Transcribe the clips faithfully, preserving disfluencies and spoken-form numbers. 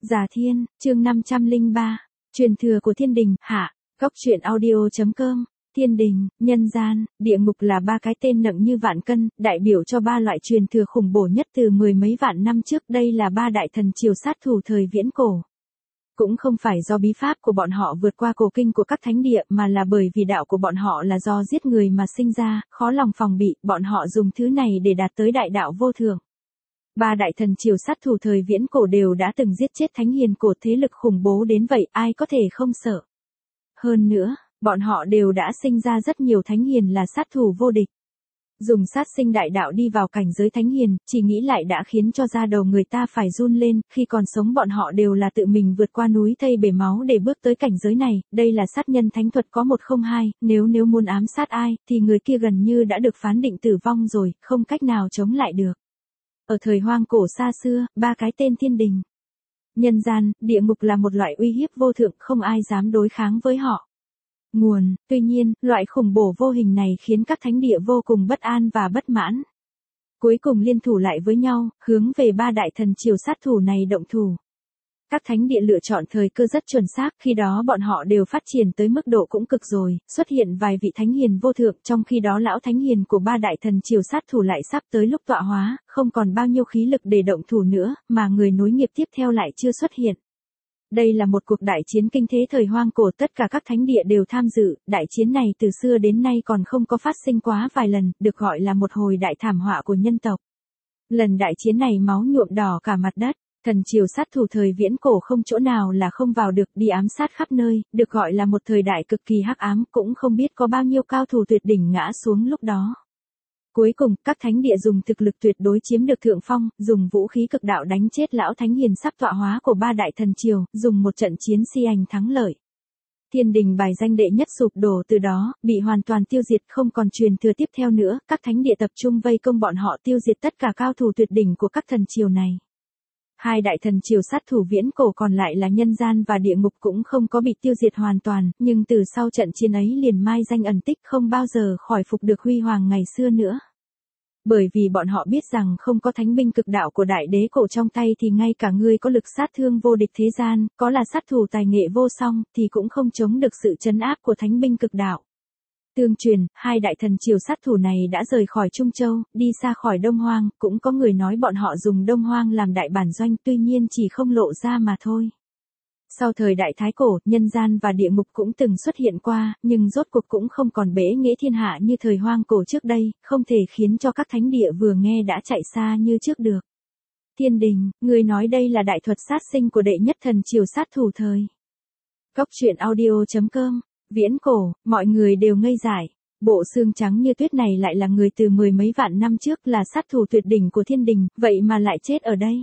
Già Thiên, chương năm trăm lẻ ba, truyền thừa của thiên đình, hạ, góc truyện audio.com. Thiên đình, nhân gian, địa ngục là ba cái tên nặng như vạn cân, đại biểu cho ba loại truyền thừa khủng bố nhất từ mười mấy vạn năm trước. Đây là ba đại thần triều sát thủ thời viễn cổ. Cũng không phải do bí pháp của bọn họ vượt qua cổ kinh của các thánh địa, mà là bởi vì đạo của bọn họ là do giết người mà sinh ra, khó lòng phòng bị, bọn họ dùng thứ này để đạt tới đại đạo vô thượng. Ba đại thần triều sát thủ thời viễn cổ đều đã từng giết chết thánh hiền cổ, thế lực khủng bố đến vậy ai có thể không sợ. Hơn nữa, bọn họ đều đã sinh ra rất nhiều thánh hiền là sát thủ vô địch. Dùng sát sinh đại đạo đi vào cảnh giới thánh hiền, chỉ nghĩ lại đã khiến cho da đầu người ta phải run lên. Khi còn sống bọn họ đều là tự mình vượt qua núi thây bể máu để bước tới cảnh giới này. Đây là sát nhân thánh thuật có một không hai, nếu nếu muốn ám sát ai, thì người kia gần như đã được phán định tử vong rồi, không cách nào chống lại được. Ở thời hoang cổ xa xưa, ba cái tên thiên đình, nhân gian, địa ngục là một loại uy hiếp vô thượng, không ai dám đối kháng với họ. Nguồn, tuy nhiên, loại khủng bố vô hình này khiến các thánh địa vô cùng bất an và bất mãn. Cuối cùng liên thủ lại với nhau, hướng về ba đại thần triều sát thủ này động thủ. Các thánh địa lựa chọn thời cơ rất chuẩn xác, khi đó bọn họ đều phát triển tới mức độ cũng cực rồi, xuất hiện vài vị thánh hiền vô thượng, trong khi đó lão thánh hiền của ba đại thần triều sát thủ lại sắp tới lúc tọa hóa, không còn bao nhiêu khí lực để động thủ nữa, mà người nối nghiệp tiếp theo lại chưa xuất hiện. Đây là một cuộc đại chiến kinh thế thời hoang cổ, tất cả các thánh địa đều tham dự, đại chiến này từ xưa đến nay còn không có phát sinh quá vài lần, được gọi là một hồi đại thảm họa của nhân tộc. Lần đại chiến này máu nhuộm đỏ cả mặt đất. Thần triều sát thủ thời viễn cổ không chỗ nào là không vào được, đi ám sát khắp nơi, được gọi là một thời đại cực kỳ hắc ám, cũng không biết có bao nhiêu cao thủ tuyệt đỉnh ngã xuống lúc đó. Cuối cùng, các thánh địa dùng thực lực tuyệt đối chiếm được thượng phong, dùng vũ khí cực đạo đánh chết lão thánh hiền sắp tọa hóa của ba đại thần triều, dùng một trận chiến si hành thắng lợi. Thiên đình bài danh đệ nhất sụp đổ từ đó, bị hoàn toàn tiêu diệt, không còn truyền thừa tiếp theo nữa, các thánh địa tập trung vây công bọn họ, tiêu diệt tất cả cao thủ tuyệt đỉnh của các thần triều này. Hai đại thần triều sát thủ viễn cổ còn lại là nhân gian và địa ngục cũng không có bị tiêu diệt hoàn toàn, nhưng từ sau trận chiến ấy liền mai danh ẩn tích, không bao giờ khỏi phục được huy hoàng ngày xưa nữa. Bởi vì bọn họ biết rằng không có thánh binh cực đạo của đại đế cổ trong tay thì ngay cả người có lực sát thương vô địch thế gian, có là sát thủ tài nghệ vô song, thì cũng không chống được sự trấn áp của thánh binh cực đạo. Tương truyền, hai đại thần triều sát thủ này đã rời khỏi Trung Châu, đi xa khỏi Đông Hoang, cũng có người nói bọn họ dùng Đông Hoang làm đại bản doanh, tuy nhiên chỉ không lộ ra mà thôi. Sau thời đại Thái Cổ, nhân gian và địa ngục cũng từng xuất hiện qua, nhưng rốt cuộc cũng không còn bẽ nghĩa thiên hạ như thời hoang cổ trước đây, không thể khiến cho các thánh địa vừa nghe đã chạy xa như trước được. Thiên đình, người nói đây là đại thuật sát sinh của đệ nhất thần triều sát thủ thời. Góc truyện audio.com. Viễn cổ, mọi người đều ngây dại. Bộ xương trắng như tuyết này lại là người từ mười mấy vạn năm trước, là sát thủ tuyệt đỉnh của thiên đình, vậy mà lại chết ở đây.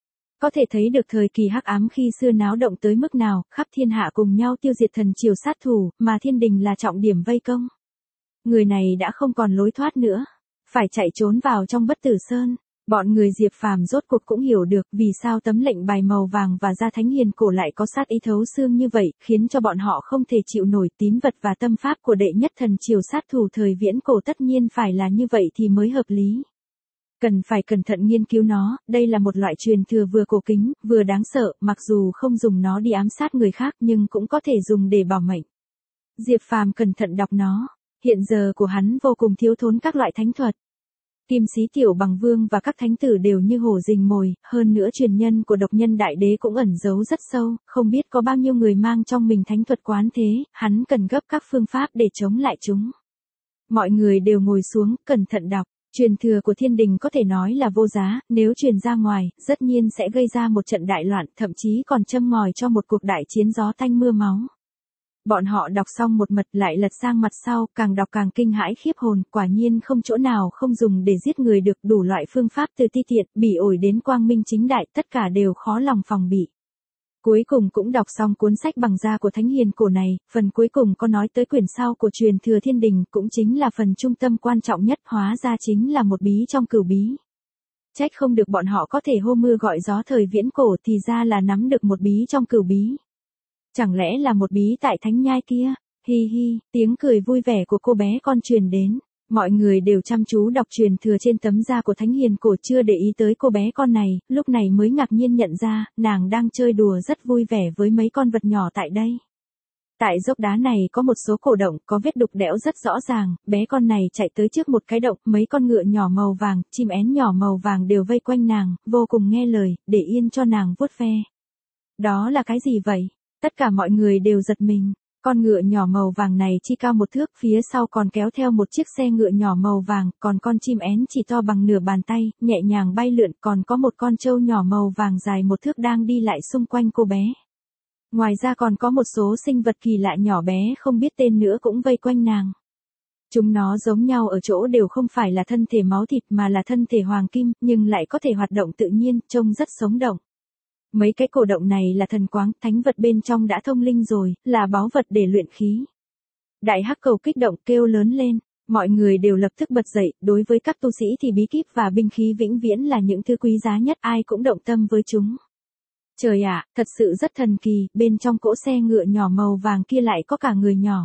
Có thể thấy được thời kỳ hắc ám khi xưa náo động tới mức nào, khắp thiên hạ cùng nhau tiêu diệt thần triều sát thủ, mà thiên đình là trọng điểm vây công. Người này đã không còn lối thoát nữa, phải chạy trốn vào trong Bất Tử Sơn. Bọn người Diệp Phàm rốt cuộc cũng hiểu được vì sao tấm lệnh bài màu vàng và gia thánh hiền cổ lại có sát ý thấu xương như vậy, khiến cho bọn họ không thể chịu nổi. Tín vật và tâm pháp của đệ nhất thần triều sát thủ thời viễn cổ tất nhiên phải là như vậy thì mới hợp lý. Cần phải cẩn thận nghiên cứu nó, đây là một loại truyền thừa vừa cổ kính, vừa đáng sợ, mặc dù không dùng nó đi ám sát người khác nhưng cũng có thể dùng để bảo mệnh. Diệp Phàm cẩn thận đọc nó, hiện giờ của hắn vô cùng thiếu thốn các loại thánh thuật. Kim Sĩ Tiểu Bằng Vương và các thánh tử đều như hổ rình mồi, hơn nữa truyền nhân của độc nhân đại đế cũng ẩn giấu rất sâu, không biết có bao nhiêu người mang trong mình thánh thuật quán thế, hắn cần gấp các phương pháp để chống lại chúng. Mọi người đều ngồi xuống, cẩn thận đọc, truyền thừa của thiên đình có thể nói là vô giá, nếu truyền ra ngoài, tất nhiên sẽ gây ra một trận đại loạn, thậm chí còn châm ngòi cho một cuộc đại chiến gió tanh mưa máu. Bọn họ đọc xong một mật lại lật sang mặt sau, càng đọc càng kinh hãi khiếp hồn, quả nhiên không chỗ nào không dùng để giết người được, đủ loại phương pháp từ ti tiện, bỉ ổi đến quang minh chính đại, tất cả đều khó lòng phòng bị. Cuối cùng cũng đọc xong cuốn sách bằng da của thánh hiền cổ này, phần cuối cùng có nói tới quyển sau của truyền thừa thiên đình, cũng chính là phần trung tâm quan trọng nhất, hóa ra chính là một bí trong cửu bí. Trách không được bọn họ có thể hô mưa gọi gió thời viễn cổ, thì ra là nắm được một bí trong cửu bí. Chẳng lẽ là một bí tại thánh nhai kia? Hi hi, tiếng cười vui vẻ của cô bé con truyền đến. Mọi người đều chăm chú đọc truyền thừa trên tấm da của Thánh Hiền Cổ, chưa để ý tới cô bé con này, lúc này mới ngạc nhiên nhận ra, nàng đang chơi đùa rất vui vẻ với mấy con vật nhỏ tại đây. Tại dốc đá này có một số cổ động, có vết đục đẽo rất rõ ràng, bé con này chạy tới trước một cái động, mấy con ngựa nhỏ màu vàng, chim én nhỏ màu vàng đều vây quanh nàng, vô cùng nghe lời, để yên cho nàng vuốt ve. Đó là cái gì vậy? Tất cả mọi người đều giật mình. Con ngựa nhỏ màu vàng này chỉ cao một thước, phía sau còn kéo theo một chiếc xe ngựa nhỏ màu vàng, còn con chim én chỉ to bằng nửa bàn tay, nhẹ nhàng bay lượn, còn có một con trâu nhỏ màu vàng dài một thước đang đi lại xung quanh cô bé. Ngoài ra còn có một số sinh vật kỳ lạ nhỏ bé không biết tên nữa cũng vây quanh nàng. Chúng nó giống nhau ở chỗ đều không phải là thân thể máu thịt mà là thân thể hoàng kim, nhưng lại có thể hoạt động tự nhiên, trông rất sống động. Mấy cái cổ động này là thần quáng, thánh vật bên trong đã thông linh rồi, là báu vật để luyện khí. Đại Hắc Cầu kích động kêu lớn lên, mọi người đều lập tức bật dậy, đối với các tu sĩ thì bí kíp và binh khí vĩnh viễn là những thứ quý giá nhất, ai cũng động tâm với chúng. Trời ạ, thật sự rất thần kỳ, bên trong cỗ xe ngựa nhỏ màu vàng kia lại có cả người nhỏ.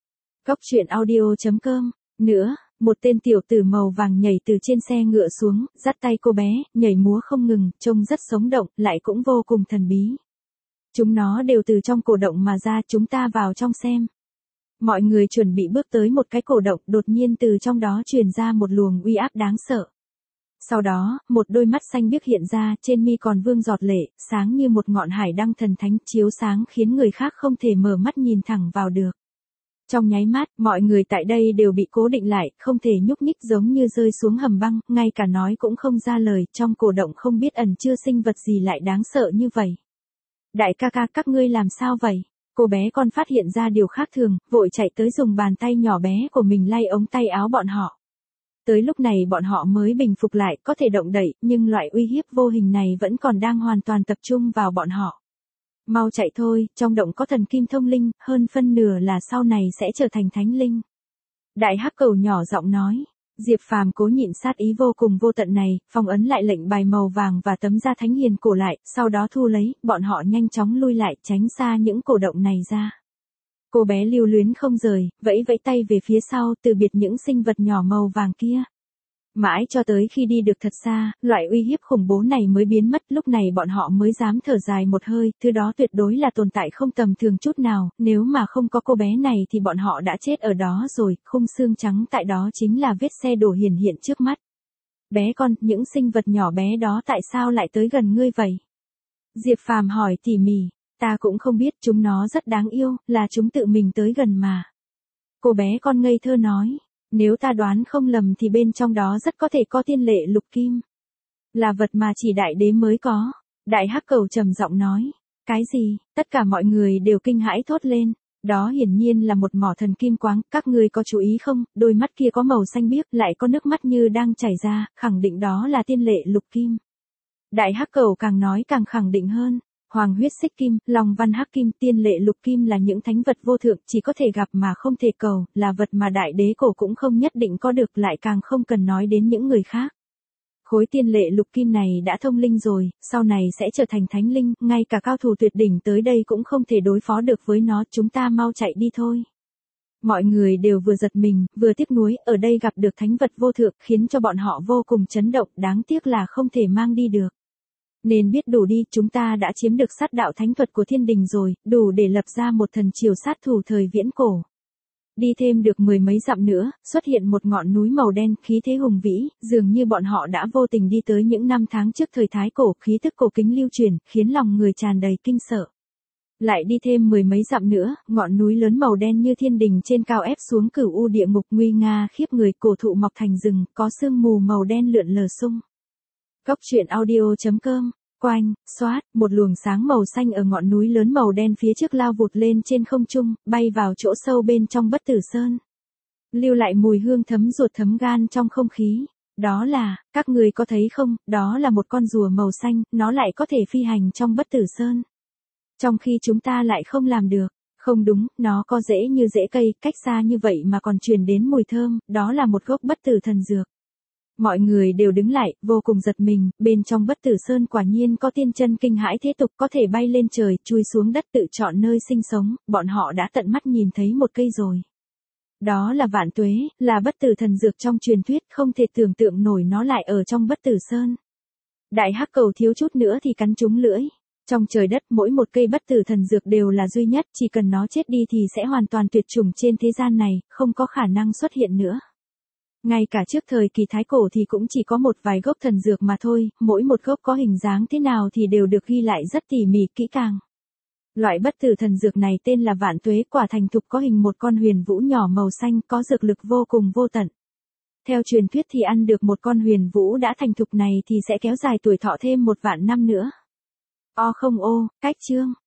Góc truyện audio chấm com. Nữa, một tên tiểu tử màu vàng nhảy từ trên xe ngựa xuống, dắt tay cô bé, nhảy múa không ngừng, trông rất sống động, lại cũng vô cùng thần bí. Chúng nó đều từ trong cổ động mà ra, chúng ta vào trong xem. Mọi người chuẩn bị bước tới một cái cổ động, đột nhiên từ trong đó truyền ra một luồng uy áp đáng sợ. Sau đó, một đôi mắt xanh biếc hiện ra, trên mi còn vương giọt lệ, sáng như một ngọn hải đăng thần thánh, chiếu sáng khiến người khác không thể mở mắt nhìn thẳng vào được. Trong nháy mắt, mọi người tại đây đều bị cố định lại, không thể nhúc nhích, giống như rơi xuống hầm băng, ngay cả nói cũng không ra lời, trong cổ động không biết ẩn chứa sinh vật gì lại đáng sợ như vậy. Đại ca ca, các ngươi làm sao vậy? Cô bé con phát hiện ra điều khác thường, vội chạy tới dùng bàn tay nhỏ bé của mình lay ống tay áo bọn họ. Tới lúc này bọn họ mới bình phục lại, có thể động đậy, nhưng loại uy hiếp vô hình này vẫn còn đang hoàn toàn tập trung vào bọn họ. Mau chạy thôi, trong động có thần kim thông linh, hơn phân nửa là sau này sẽ trở thành thánh linh. Đại Hắc Cầu nhỏ giọng nói. Diệp Phàm cố nhịn sát ý vô cùng vô tận này, phong ấn lại lệnh bài màu vàng và tấm da Thánh Hiền Cổ lại, sau đó thu lấy, bọn họ nhanh chóng lui lại, tránh xa những cổ động này ra. Cô bé lưu luyến không rời, vẫy vẫy tay về phía sau, từ biệt những sinh vật nhỏ màu vàng kia. Mãi cho tới khi đi được thật xa, loại uy hiếp khủng bố này mới biến mất, lúc này bọn họ mới dám thở dài một hơi, thứ đó tuyệt đối là tồn tại không tầm thường chút nào, nếu mà không có cô bé này thì bọn họ đã chết ở đó rồi, khung xương trắng tại đó chính là vết xe đổ hiển hiện trước mắt. Bé con, những sinh vật nhỏ bé đó tại sao lại tới gần ngươi vậy? Diệp Phàm hỏi tỉ mỉ, ta cũng không biết, chúng nó rất đáng yêu, là chúng tự mình tới gần mà. Cô bé con ngây thơ nói. Nếu ta đoán không lầm thì bên trong đó rất có thể có tiên lệ lục kim. Là vật mà chỉ đại đế mới có. Đại Hắc Cầu trầm giọng nói. Cái gì? Tất cả mọi người đều kinh hãi thốt lên. Đó hiển nhiên là một mỏ thần kim quáng, các ngươi có chú ý không, đôi mắt kia có màu xanh biếc, lại có nước mắt như đang chảy ra, khẳng định đó là tiên lệ lục kim. Đại Hắc Cầu càng nói càng khẳng định hơn. Hoàng huyết xích kim, long văn hắc kim, tiên lệ lục kim là những thánh vật vô thượng, chỉ có thể gặp mà không thể cầu, là vật mà đại đế cổ cũng không nhất định có được, lại càng không cần nói đến những người khác. Khối tiên lệ lục kim này đã thông linh rồi, sau này sẽ trở thành thánh linh, ngay cả cao thủ tuyệt đỉnh tới đây cũng không thể đối phó được với nó, chúng ta mau chạy đi thôi. Mọi người đều vừa giật mình, vừa tiếc nuối, ở đây gặp được thánh vật vô thượng, khiến cho bọn họ vô cùng chấn động, đáng tiếc là không thể mang đi được. Nên biết đủ đi, chúng ta đã chiếm được sát đạo thánh thuật của thiên đình rồi, đủ để lập ra một thần triều sát thủ thời viễn cổ. Đi thêm được mười mấy dặm nữa, xuất hiện một ngọn núi màu đen, khí thế hùng vĩ, dường như bọn họ đã vô tình đi tới những năm tháng trước thời Thái Cổ, khí thức cổ kính lưu truyền, khiến lòng người tràn đầy kinh sợ. Lại đi thêm mười mấy dặm nữa, ngọn núi lớn màu đen như thiên đình trên cao ép xuống cửu u địa ngục, nguy nga khiếp người, cổ thụ mọc thành rừng, có sương mù màu đen lượn lờ xung. Góc truyện audio chấm com. Quanh, xoát, một luồng sáng màu xanh ở ngọn núi lớn màu đen phía trước lao vụt lên trên không trung, bay vào chỗ sâu bên trong Bất Tử Sơn. Lưu lại mùi hương thấm ruột thấm gan trong không khí. Đó là, các người có thấy không, đó là một con rùa màu xanh, nó lại có thể phi hành trong Bất Tử Sơn. Trong khi chúng ta lại không làm được. Không đúng, nó có rễ như rễ cây, cách xa như vậy mà còn truyền đến mùi thơm, đó là một gốc bất tử thần dược. Mọi người đều đứng lại, vô cùng giật mình, bên trong Bất Tử Sơn quả nhiên có tiên chân kinh hãi thế tục, có thể bay lên trời, chui xuống đất tự chọn nơi sinh sống, bọn họ đã tận mắt nhìn thấy một cây rồi. Đó là vạn tuế, là bất tử thần dược trong truyền thuyết, không thể tưởng tượng nổi nó lại ở trong bất tử sơn. Đại hắc cầu thiếu chút nữa thì cắn trúng lưỡi. Trong trời đất mỗi một cây bất tử thần dược đều là duy nhất, chỉ cần nó chết đi thì sẽ hoàn toàn tuyệt chủng trên thế gian này, không có khả năng xuất hiện nữa. Ngay cả trước thời kỳ thái cổ thì cũng chỉ có một vài gốc thần dược mà thôi, mỗi một gốc có hình dáng thế nào thì đều được ghi lại rất tỉ mỉ kỹ càng. Loại bất tử thần dược này tên là vạn tuế, quả thành thục có hình một con huyền vũ nhỏ màu xanh, có dược lực vô cùng vô tận. Theo truyền thuyết thì ăn được một con huyền vũ đã thành thục này thì sẽ kéo dài tuổi thọ thêm một vạn năm nữa. O không ô, cách chương.